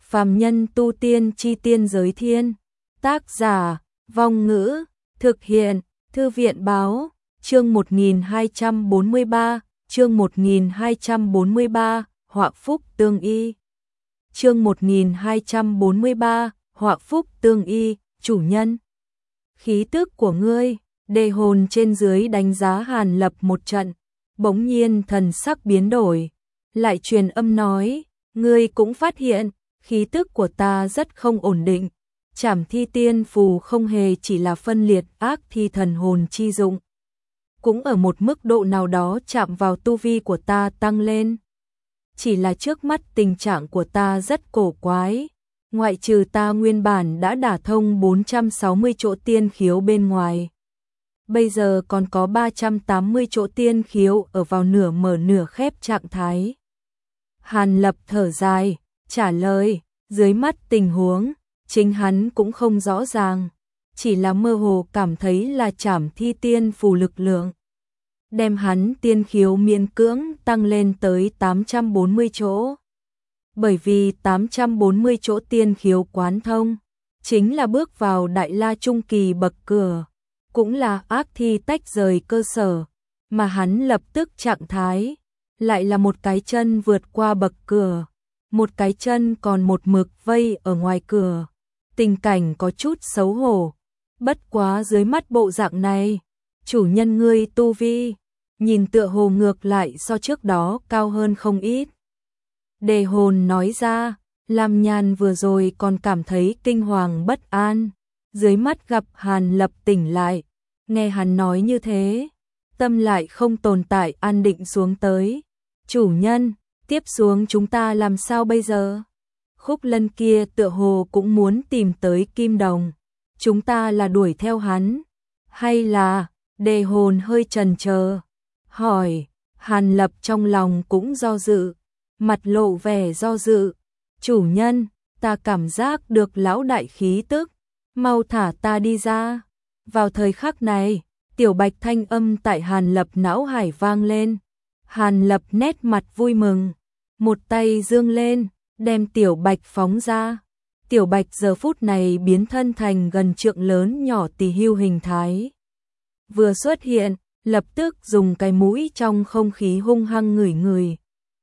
Phàm nhân tu tiên chi tiên giới thiên. Tác giả, Vong Ngữ, thực hiện, Thư viện báo, chương 1243, chương 1243, họa phúc tương y. Chương 1243, họa phúc tương y, chủ nhân. Khí tức của ngươi, đề hồn trên dưới đánh giá Hàn Lập một trận, bỗng nhiên thần sắc biến đổi, lại truyền âm nói, ngươi cũng phát hiện, khí tức của ta rất không ổn định, Trảm Thi Tiên Phù không hề chỉ là phân liệt ác thi thần hồn chi dụng, cũng ở một mức độ nào đó chạm vào tu vi của ta tăng lên. Chỉ là trước mắt tình trạng của ta rất cổ quái, ngoại trừ ta nguyên bản đã đả thông 460 chỗ tiên khiếu bên ngoài. Bây giờ còn có 380 chỗ tiên khiếu ở vào nửa mở nửa khép trạng thái. Hàn Lập thở dài, trả lời, dưới mắt tình huống, chính hắn cũng không rõ ràng, chỉ là mơ hồ cảm thấy là Trảm Thi Tiên Phù lực lượng đem hắn tiên khiếu miễn cưỡng tăng lên tới 840 chỗ. Bởi vì 840 chỗ tiên khiếu quán thông, chính là bước vào Đại La Trung Kỳ bậc cửa, cũng là ác thi tách rời cơ sở, mà hắn lập tức trạng thái, lại là một cái chân vượt qua bậc cửa, một cái chân còn một mực vây ở ngoài cửa. Tình cảnh có chút xấu hổ, bất quá dưới mắt bộ dạng này, chủ nhân ngươi tu vi, nhìn tựa hồ ngược lại so trước đó cao hơn không ít. Đề hồn nói ra, Lam Nhan vừa rồi còn cảm thấy kinh hoàng bất an, dưới mắt gặp Hàn Lập tỉnh lại, nghe hắn nói như thế, tâm lại không tồn tại an định xuống tới. Chủ nhân, tiếp xuống chúng ta làm sao bây giờ? Khúc Lân kia tựa hồ cũng muốn tìm tới Kim Đồng, chúng ta là đuổi theo hắn, hay là, đề hồn hơi chần chờ, hỏi. Hàn Lập trong lòng cũng do dự, mặt lộ vẻ do dự. Chủ nhân, ta cảm giác được lão đại khí tức, mau thả ta đi ra. Vào thời khắc này, Tiểu Bạch thanh âm tại Hàn Lập não hải vang lên. Hàn Lập nét mặt vui mừng, một tay giương lên, đem Tiểu Bạch phóng ra. Tiểu Bạch giờ phút này biến thân thành gần trượng lớn nhỏ tỳ hưu hình thái. Vừa xuất hiện, lập tức dùng cái mũi trong không khí hung hăng ngửi ngửi.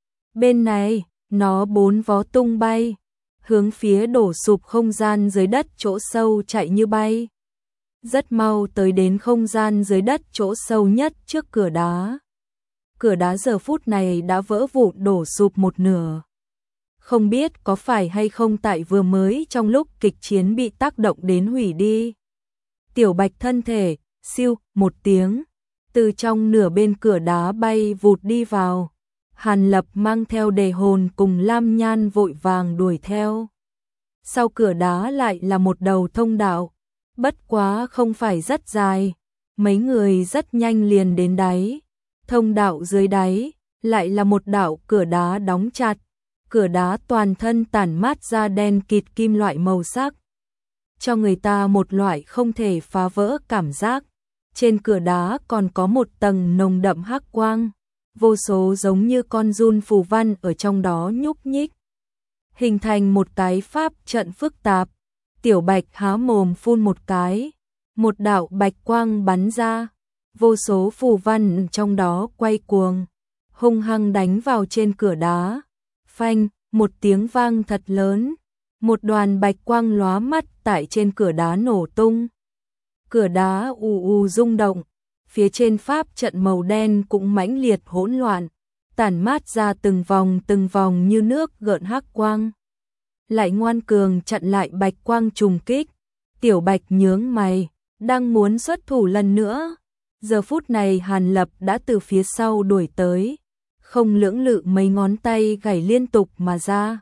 Bên này, nó bốn vó tung bay, hướng phía đổ sụp không gian dưới đất chỗ sâu chạy như bay. Rất mau tới đến không gian dưới đất chỗ sâu nhất trước cửa đá. Cửa đá giờ phút này đã vỡ vụn đổ sụp một nửa. Không biết có phải hay không tại vừa mới trong lúc kịch chiến bị tác động đến hủy đi. Tiểu Bạch thân thể, siêu, một tiếng, từ trong nửa bên cửa đá bay vụt đi vào. Hàn Lập mang theo đề hồn cùng Lam Nhan vội vàng đuổi theo. Sau cửa đá lại là một đầu thông đạo, bất quá không phải rất dài, mấy người rất nhanh liền đến đáy. Thông đạo dưới đáy, lại là một đạo cửa đá đóng chặt, cửa đá toàn thân tản mát ra đen kịt kim loại màu sắc, cho người ta một loại không thể phá vỡ cảm giác. Trên cửa đá còn có một tầng nồng đậm hắc quang, vô số giống như con giun phù văn ở trong đó nhúc nhích, hình thành một cái pháp trận phức tạp. Tiểu Bạch há mồm phun một cái, một đạo bạch quang bắn ra, vô số phù văn trong đó quay cuồng, hung hăng đánh vào trên cửa đá. Phanh, một tiếng vang thật lớn, một đoàn bạch quang lóa mắt tại trên cửa đá nổ tung. Cửa đá ù ù rung động, phía trên pháp trận màu đen cũng mãnh liệt hỗn loạn, tản mát ra từng vòng như nước gợn hắc quang. Lại ngoan cường chặn lại bạch quang trùng kích. Tiểu Bạch nhướng mày, đang muốn xuất thủ lần nữa. Giờ phút này Hàn Lập đã từ phía sau đuổi tới, không lưỡng lự mấy ngón tay gảy liên tục mà ra.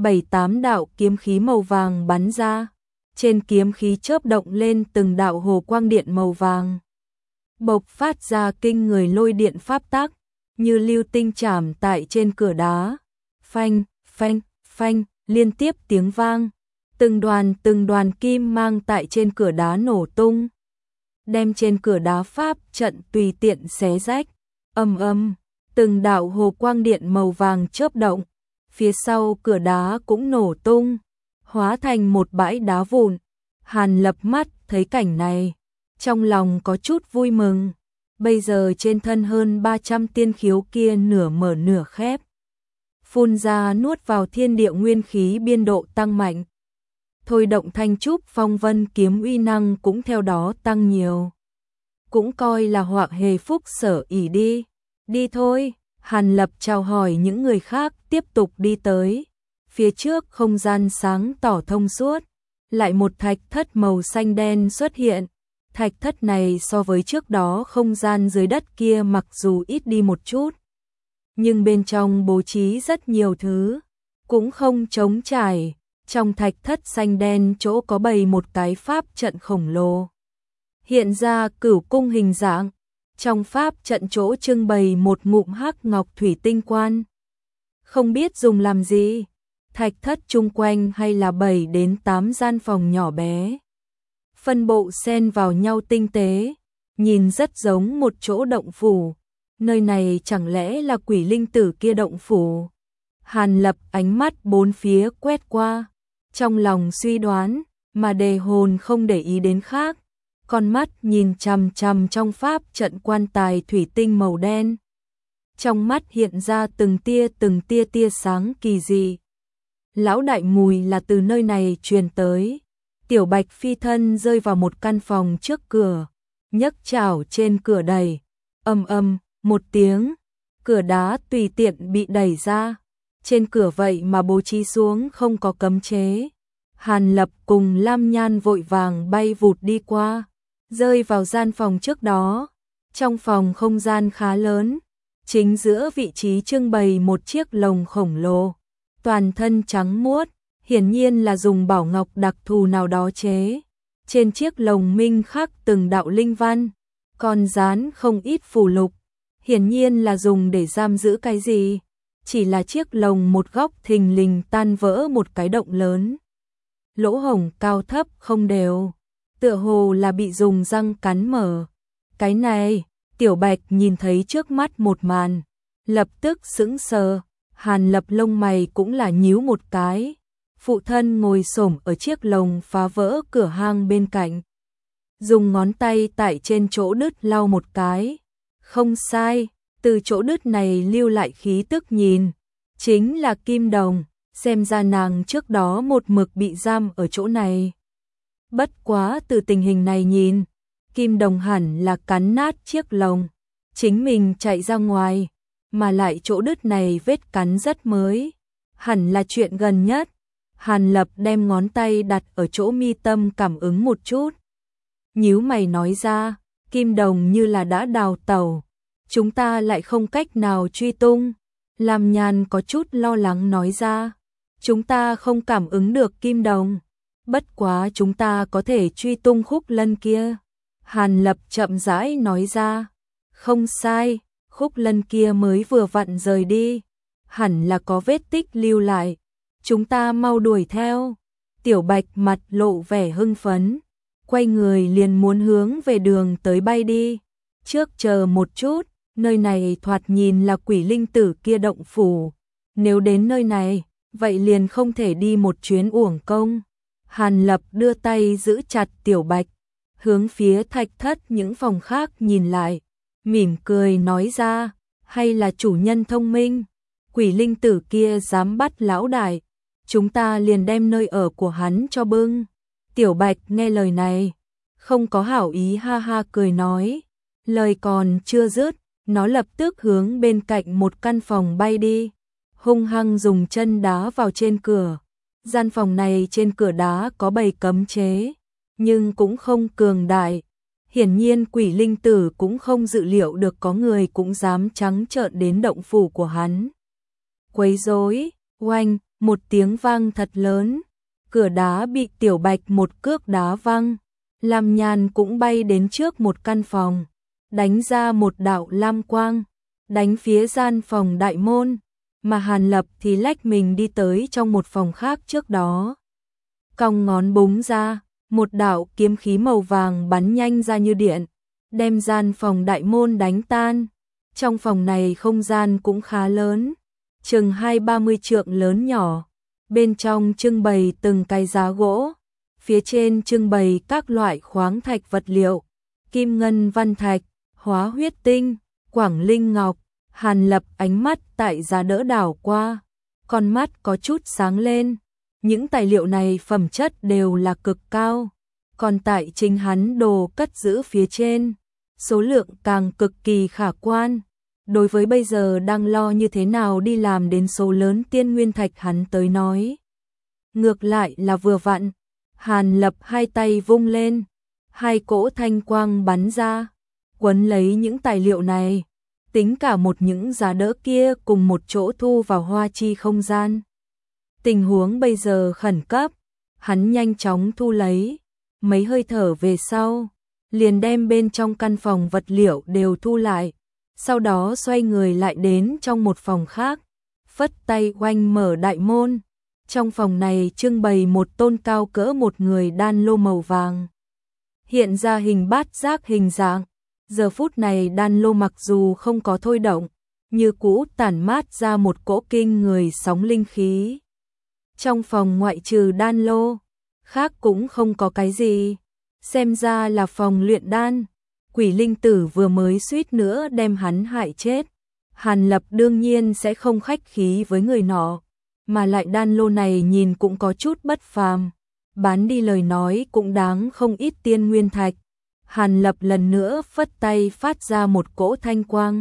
7-8 đạo kiếm khí màu vàng bắn ra, trên kiếm khí chớp động lên từng đạo hồ quang điện màu vàng, bộc phát ra kinh người lôi điện pháp tắc, như lưu tinh chạm tại trên cửa đá. Phanh, phanh, phanh, liên tiếp tiếng vang, từng đoàn kim mang tại trên cửa đá nổ tung, đem trên cửa đá pháp trận tùy tiện xé rách. Ầm, từng đạo hồ quang điện màu vàng chớp động, phía sau cửa đá cũng nổ tung, hóa thành một bãi đá vụn. Hàn Lập mắt thấy cảnh này, trong lòng có chút vui mừng. Bây giờ trên thân hơn 300 tiên khiếu kia nửa mở nửa khép, phun ra nuốt vào thiên địa nguyên khí biên độ tăng mạnh. Thôi động Thanh Trúc Phong Vân kiếm uy năng cũng theo đó tăng nhiều. Cũng coi là họa hề phúc sở ỷ đi. Đi thôi, Hàn Lập chào hỏi những người khác tiếp tục đi tới. Phía trước không gian sáng tỏ thông suốt, lại một thạch thất màu xanh đen xuất hiện. Thạch thất này so với trước đó không gian dưới đất kia mặc dù ít đi một chút, nhưng bên trong bố trí rất nhiều thứ, cũng không trống trải. Trong thạch thất xanh đen chỗ có bày một cái pháp trận khổng lồ, hiện ra cửu cung hình dạng. Trong pháp trận chỗ trưng bày một ngụm hắc ngọc thủy tinh quan, không biết dùng làm gì. Thạch thất chung quanh hay là 7 đến 8 gian phòng nhỏ bé, phân bộ xen vào nhau tinh tế, nhìn rất giống một chỗ động phủ. Nơi này chẳng lẽ là quỷ linh tử kia động phủ? Hàn Lập ánh mắt bốn phía quét qua, trong lòng suy đoán, mà đề hồn không để ý đến khác. Con mắt nhìn chằm chằm trong pháp trận quan tài thủy tinh màu đen. Trong mắt hiện ra từng tia tia sáng kỳ dị. Lão đại mùi là từ nơi này truyền tới. Tiểu Bạch phi thân rơi vào một căn phòng trước cửa, nhấc chảo trên cửa đẩy. Một tiếng, cửa đá tùy tiện bị đẩy ra. Trên cửa vậy mà bố trí xuống không có cấm chế. Hàn Lập cùng Lam Nhan vội vàng bay vụt đi qua, rơi vào gian phòng trước đó. Trong phòng không gian khá lớn, chính giữa vị trí trưng bày một chiếc lồng khổng lồ, toàn thân trắng muốt, hiển nhiên là dùng bảo ngọc đặc thù nào đó chế. Trên chiếc lồng minh khắc từng đạo linh văn, còn dán không ít phù lục, hiển nhiên là dùng để giam giữ cái gì. Chỉ là chiếc lồng một góc thình lình tan vỡ một cái động lớn, lỗ hổng cao thấp không đều, tựa hồ là bị dùng răng cắn mở. Cái này, Tiểu Bạch nhìn thấy trước mắt một màn, lập tức sững sờ. Hàn Lập lông mày cũng là nhíu một cái. Phụ thân ngồi xổm ở chiếc lồng phá vỡ cửa hang bên cạnh, dùng ngón tay tại trên chỗ đứt lau một cái. Không sai, từ chỗ đứt này lưu lại khí tức nhìn, chính là kim đồng. Xem ra nàng trước đó một mực bị giam ở chỗ này. Bất quá từ tình hình này nhìn, kim đồng hẳn là cắn nát chiếc lồng, chính mình chạy ra ngoài, mà lại chỗ đứt này vết cắn rất mới, hẳn là chuyện gần nhất. Hàn Lập đem ngón tay đặt ở chỗ mi tâm cảm ứng một chút, nhíu mày nói ra, kim đồng như là đã đào tẩu, chúng ta lại không cách nào truy tung. Lam Nhan có chút lo lắng nói ra, chúng ta không cảm ứng được kim đồng, bất quá chúng ta có thể truy tung Khúc Lân kia. Hàn Lập chậm rãi nói ra, không sai, Khúc Lân kia mới vừa vặn rời đi, hẳn là có vết tích lưu lại, chúng ta mau đuổi theo. Tiểu Bạch mặt lộ vẻ hưng phấn, quay người liền muốn hướng về đường tới bay đi. Trước chờ một chút, nơi này thoạt nhìn là quỷ linh tử kia động phủ, nếu đến nơi này, vậy liền không thể đi một chuyến uổng công. Hàn Lập đưa tay giữ chặt Tiểu Bạch, hướng phía thạch thất những phòng khác nhìn lại, mỉm cười nói ra, hay là chủ nhân thông minh, quỷ linh tử kia dám bắt lão đại, chúng ta liền đem nơi ở của hắn cho bưng. Tiểu Bạch nghe lời này, không có hảo ý ha ha cười nói, lời còn chưa dứt, nó lập tức hướng bên cạnh một căn phòng bay đi, hung hăng dùng chân đá vào trên cửa. Gian phòng này trên cửa đá có bày cấm chế, nhưng cũng không cường đại. Hiển nhiên quỷ linh tử cũng không dự liệu được có người cũng dám trắng trợn đến động phủ của hắn. Quấy rối, oanh, một tiếng vang thật lớn, cửa đá bị Tiểu Bạch một cước đá văng. Lam Nhan cũng bay đến trước một căn phòng, đánh ra một đạo lam quang, đánh phía gian phòng đại môn, mà Hàn Lập thì lách mình đi tới trong một phòng khác trước đó. Cong ngón búng ra, một đạo kiếm khí màu vàng bắn nhanh ra như điện, đem gian phòng đại môn đánh tan. Trong phòng này không gian cũng khá lớn, chừng 20-30 trượng lớn nhỏ, Bên trong trưng bày từng cái giá gỗ, phía trên trưng bày các loại khoáng thạch vật liệu, kim ngân văn thạch, hóa huyết tinh, quảng linh ngọc. Hàn Lập ánh mắt tại giá đỡ đảo qua, con mắt có chút sáng lên. Những tài liệu này phẩm chất đều là cực cao, còn tại chính hắn đồ cất giữ phía trên, số lượng càng cực kỳ khả quan. Đối với bây giờ đang lo như thế nào đi làm đến số lớn tiên nguyên thạch hắn tới nói, ngược lại là vừa vặn. Hàn Lập hai tay vung lên, hai cỗ thanh quang bắn ra, quấn lấy những tài liệu này, tính cả một những giá đỡ kia cùng một chỗ thu vào hoa chi không gian. Tình huống bây giờ khẩn cấp, hắn nhanh chóng thu lấy, mấy hơi thở về sau, liền đem bên trong căn phòng vật liệu đều thu lại, sau đó xoay người lại đến trong một phòng khác, phất tay oanh mở đại môn. Trong phòng này trưng bày một tôn cao cỡ một người đan lô màu vàng, hiện ra hình bát giác hình dạng. Giờ phút này đan lô mặc dù không có thôi động, như cũ tản mát ra một cỗ kinh người sóng linh khí. Trong phòng ngoại trừ đan lô, khác cũng không có cái gì, xem ra là phòng luyện đan. Quỷ linh tử vừa mới suýt nữa đem hắn hại chết, Hàn Lập đương nhiên sẽ không khách khí với người nọ, mà lại đan lô này nhìn cũng có chút bất phàm, bán đi lời nói cũng đáng không ít tiên nguyên thạch. Hàn Lập lần nữa phất tay phát ra một cỗ thanh quang,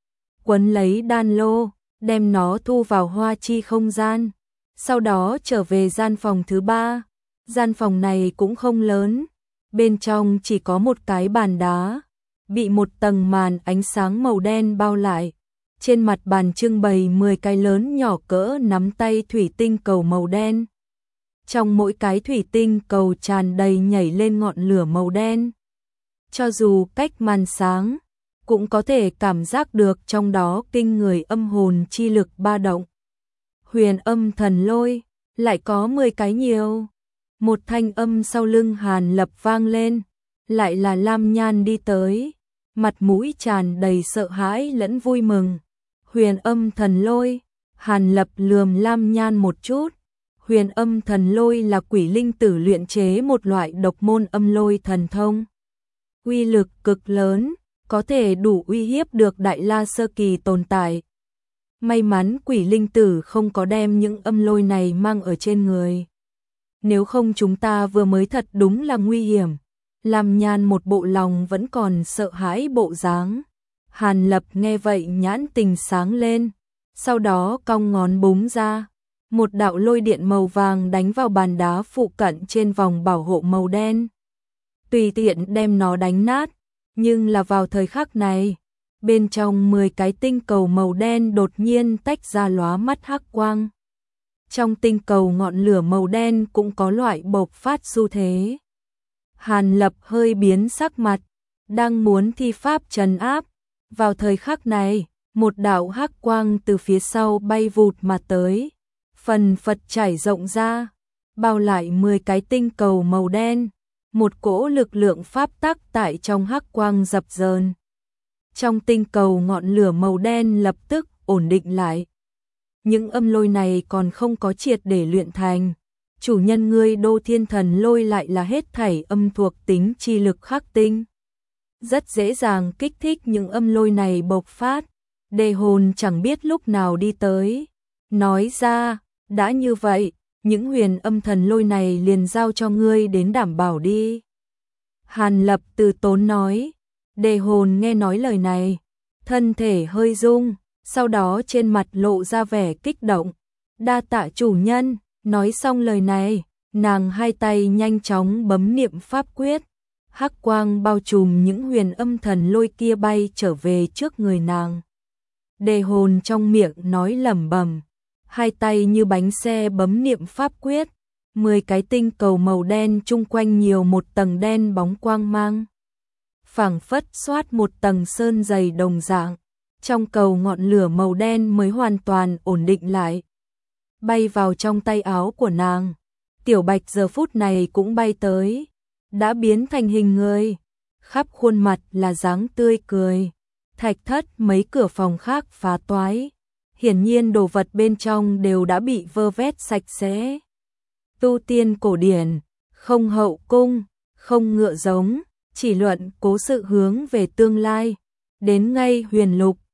quấn lấy đan lô, đem nó thu vào hoa chi không gian, sau đó trở về gian phòng thứ ba. Gian phòng này cũng không lớn, bên trong chỉ có một cái bàn đá, bị một tầng màn ánh sáng màu đen bao lại. Trên mặt bàn trưng bày 10 cái lớn nhỏ cỡ nắm tay thủy tinh cầu màu đen. Trong mỗi cái thủy tinh cầu tràn đầy nhảy lên ngọn lửa màu đen. Cho dù cách màn sáng, cũng có thể cảm giác được trong đó kinh người âm hồn chi lực ba động. Huyền âm thần lôi, lại có 10 cái nhiều. Một thanh âm sau lưng Hàn Lập vang lên, lại là Lam Nhan đi tới, mặt mũi tràn đầy sợ hãi lẫn vui mừng. Huyền âm thần lôi, Hàn Lập lườm Lam Nhan một chút. Huyền âm thần lôi là quỷ linh tử luyện chế một loại độc môn âm lôi thần thông. Uy lực cực lớn, có thể đủ uy hiếp được đại la sơ kỳ tồn tại. May mắn quỷ linh tử không có đem những âm lôi này mang ở trên người. Nếu không chúng ta vừa mới thật đúng là nguy hiểm. Lam Nhan một bộ lòng vẫn còn sợ hãi bộ dáng. Hàn Lập nghe vậy nhãn tình sáng lên, sau đó cong ngón búng ra. Một đạo lôi điện màu vàng đánh vào bàn đá phụ cận trên vòng bảo hộ màu đen. Tùy tiện đem nó đánh nát, nhưng là vào thời khắc này, bên trong 10 cái tinh cầu màu đen đột nhiên tách ra lóa mắt hắc quang. Trong tinh cầu ngọn lửa màu đen cũng có loại bộc phát xu thế. Hàn Lập hơi biến sắc mặt, đang muốn thi pháp trấn áp. Vào thời khắc này, một đạo hắc quang từ phía sau bay vụt mà tới, phần phật trải rộng ra, bao lại 10 cái tinh cầu màu đen. Một cỗ lực lượng pháp tắc tại trong hắc quang dập dờn. Trong tinh cầu ngọn lửa màu đen lập tức ổn định lại. Những âm lôi này còn không có triệt để luyện thành. Chủ nhân ngươi Đô Thiên Thần lôi lại là hết thảy âm thuộc tính chi lực khắc tinh. Rất dễ dàng kích thích những âm lôi này bộc phát. Đề hồn chẳng biết lúc nào đi tới. Nói ra, đã như vậy, những huyền âm thần lôi này liền giao cho ngươi đến đảm bảo đi. Hàn Lập từ tốn nói. Đề hồn nghe nói lời này, thân thể hơi rung, sau đó trên mặt lộ ra vẻ kích động. Đa tạ chủ nhân. Nói xong lời này, nàng hai tay nhanh chóng bấm niệm pháp quyết. Hắc quang bao trùm những huyền âm thần lôi kia bay trở về trước người nàng. Đề hồn trong miệng nói lẩm bẩm, hai tay như bánh xe bấm niệm pháp quyết. 10 cái tinh cầu màu đen chung quanh nhiều một tầng đen bóng quang mang. Phảng phất xoát một tầng sơn dày đồng dạng. Trong cầu ngọn lửa màu đen mới hoàn toàn ổn định lại. Bay vào trong tay áo của nàng. Tiểu Bạch giờ phút này cũng bay tới, đã biến thành hình người, khắp khuôn mặt là dáng tươi cười. Thạch thất mấy cửa phòng khác phá toái, hiển nhiên đồ vật bên trong đều đã bị vơ vét sạch sẽ. Tu tiên cổ điển, không hậu cung, không ngựa giống, chỉ luận cố sự hướng về tương lai. Đến ngay huyền lục,